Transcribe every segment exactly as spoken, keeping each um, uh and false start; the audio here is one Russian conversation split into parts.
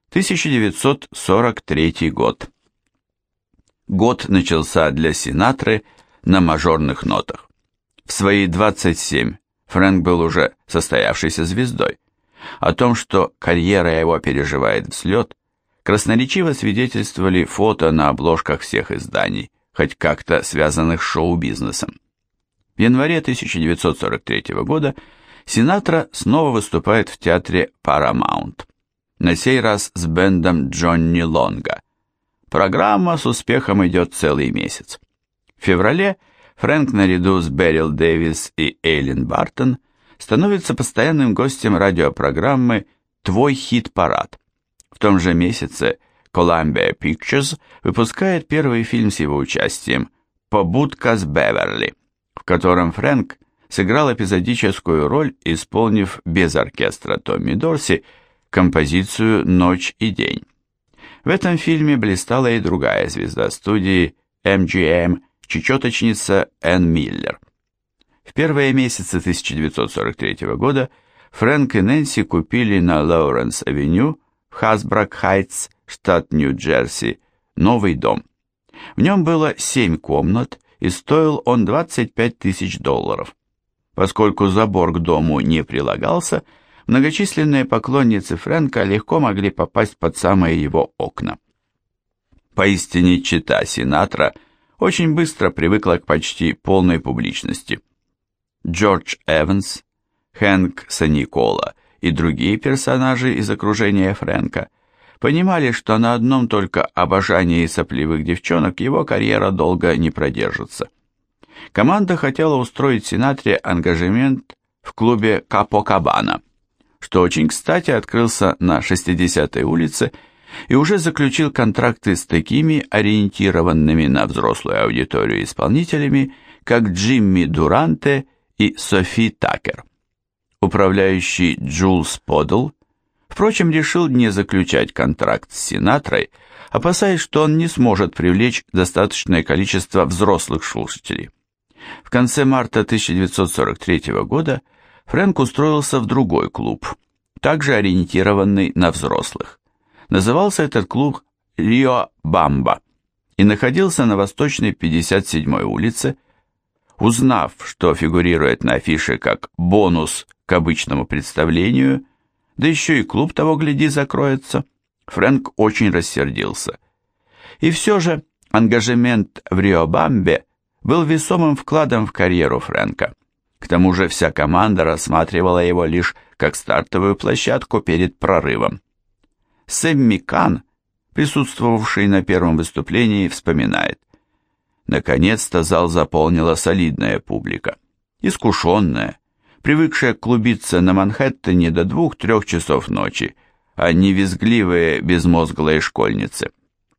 тысяча девятьсот сорок третий год. Год начался для Синатры на мажорных нотах. В свои двадцать семь Фрэнк был уже состоявшейся звездой. О том, что карьера его переживает взлет, красноречиво свидетельствовали фото на обложках всех изданий, хоть как-то связанных с шоу-бизнесом. В январе тысяча девятьсот сорок третьего года Синатра снова выступает в театре Paramount, на сей раз с бэндом Джонни Лонга. Программа с успехом идет целый месяц. В феврале Фрэнк наряду с Берил Дэвис и Эйлин Бартон становится постоянным гостем радиопрограммы «Твой хит-парад». В том же месяце Columbia Pictures выпускает первый фильм с его участием «Побудка с Беверли», в котором Фрэнк сыграл эпизодическую роль, исполнив без оркестра Томми Дорси композицию «Ночь и день». В этом фильме блистала и другая звезда студии эм джи эм, чечеточница Энн Миллер. В первые месяцы тысяча девятьсот сорок третьего года Фрэнк и Нэнси купили на Лоуренс-авеню в Хасбрак-Хайтс, штат Нью-Джерси, новый дом. В нем было семь комнат, и стоил он двадцать пять тысяч долларов. Поскольку забор к дому не прилагался, многочисленные поклонницы Фрэнка легко могли попасть под самые его окна. Поистине чета Синатра очень быстро привыкла к почти полной публичности. Джордж Эванс, Хэнк Саникола и другие персонажи из окружения Фрэнка понимали, что на одном только обожании сопливых девчонок его карьера долго не продержится. Команда хотела устроить Синатре ангажемент в клубе Капокабана, что очень кстати открылся на шестидесятой улице, и уже заключил контракты с такими ориентированными на взрослую аудиторию исполнителями, как Джимми Дуранте и Софи Такер. Управляющий Джулс Подл, впрочем, решил не заключать контракт с Синатрой, опасаясь, что он не сможет привлечь достаточное количество взрослых слушателей. В конце марта тысяча девятьсот сорок третьего года Фрэнк устроился в другой клуб, также ориентированный на взрослых. Назывался этот клуб «Рио Бамба» и находился на Восточной пятьдесят седьмой улице. Узнав, что фигурирует на афише как бонус к обычному представлению, да еще и клуб того гляди закроется, Фрэнк очень рассердился. И все же ангажемент в Рио-Бамбе был весомым вкладом в карьеру Фрэнка. К тому же вся команда рассматривала его лишь как стартовую площадку перед прорывом. Сэмми Кан, присутствовавший на первом выступлении, вспоминает: «Наконец-то зал заполнила солидная публика, искушенная, привыкшая клубиться на Манхэттене до двух-трех часов ночи, а не визгливые безмозглые школьницы».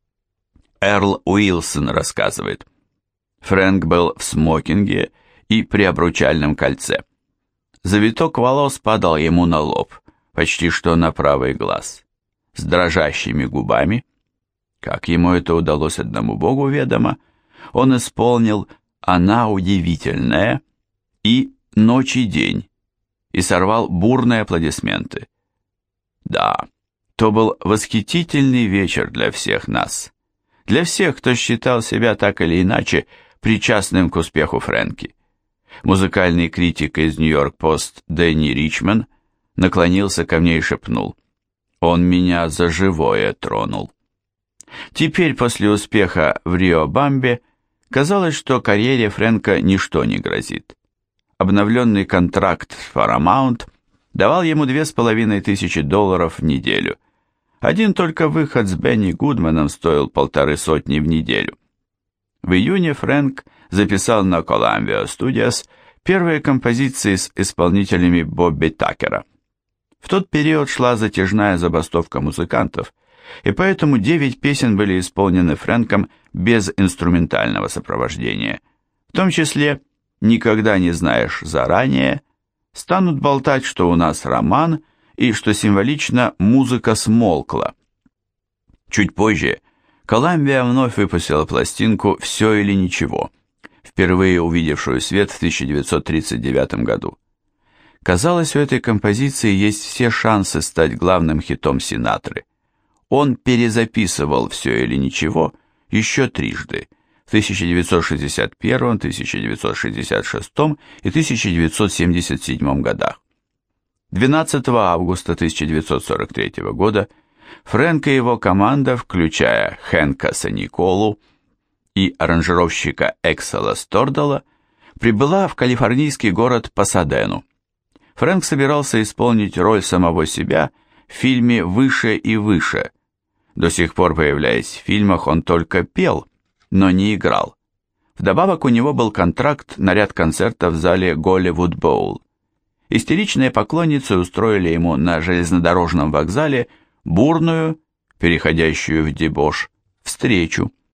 Эрл Уилсон рассказывает: Фрэнк был в смокинге и при обручальном кольце. Завиток волос падал ему на лоб, почти что на правый глаз. С дрожащими губами, как ему это удалось одному богу ведомо, он исполнил «Она удивительная» и «Ночь и день» и сорвал бурные аплодисменты. Да, то был восхитительный вечер для всех нас, для всех, кто считал себя так или иначе причастным к успеху Фрэнки. Музыкальный критик из Нью-Йорк-Пост Дэнни Ричман наклонился ко мне и шепнул: «Он меня за живое тронул». Теперь, после успеха в Рио-Бамбе, казалось, что карьере Фрэнка ничто не грозит. Обновленный контракт с Paramount давал ему две с половиной тысячи долларов в неделю. Один только выход с Бенни Гудманом стоил полторы сотни в неделю. В июне Фрэнк записал на Columbia Studios первые композиции с исполнителями Бобби Такера. В тот период шла затяжная забастовка музыкантов, и поэтому девять песен были исполнены Фрэнком без инструментального сопровождения, в том числе «Никогда не знаешь заранее», «Станут болтать, что у нас роман» и, что символично, «Музыка смолкла». Чуть позже Columbia вновь выпустила пластинку «Все или ничего», впервые увидевшую свет в тысяча девятьсот тридцать девятом году. Казалось, у этой композиции есть все шансы стать главным хитом Синатры. Он перезаписывал «Все или ничего» еще трижды в тысяча девятьсот шестьдесят первом, тысяча девятьсот шестьдесят шестом и тысяча девятьсот семьдесят седьмом годах. двенадцатого августа тысяча девятьсот сорок третьего года Фрэнк и его команда, включая Хэнка Саниколу и аранжировщика Эксела Стордала, прибыла в калифорнийский город Пасадену. Фрэнк собирался исполнить роль самого себя в фильме «Выше и выше». До сих пор, появляясь в фильмах, он только пел, но не играл. Вдобавок у него был контракт на ряд концертов в зале Голливуд Боул. Истеричные поклонницы устроили ему на железнодорожном вокзале бурную, переходящую в дебош, встречу.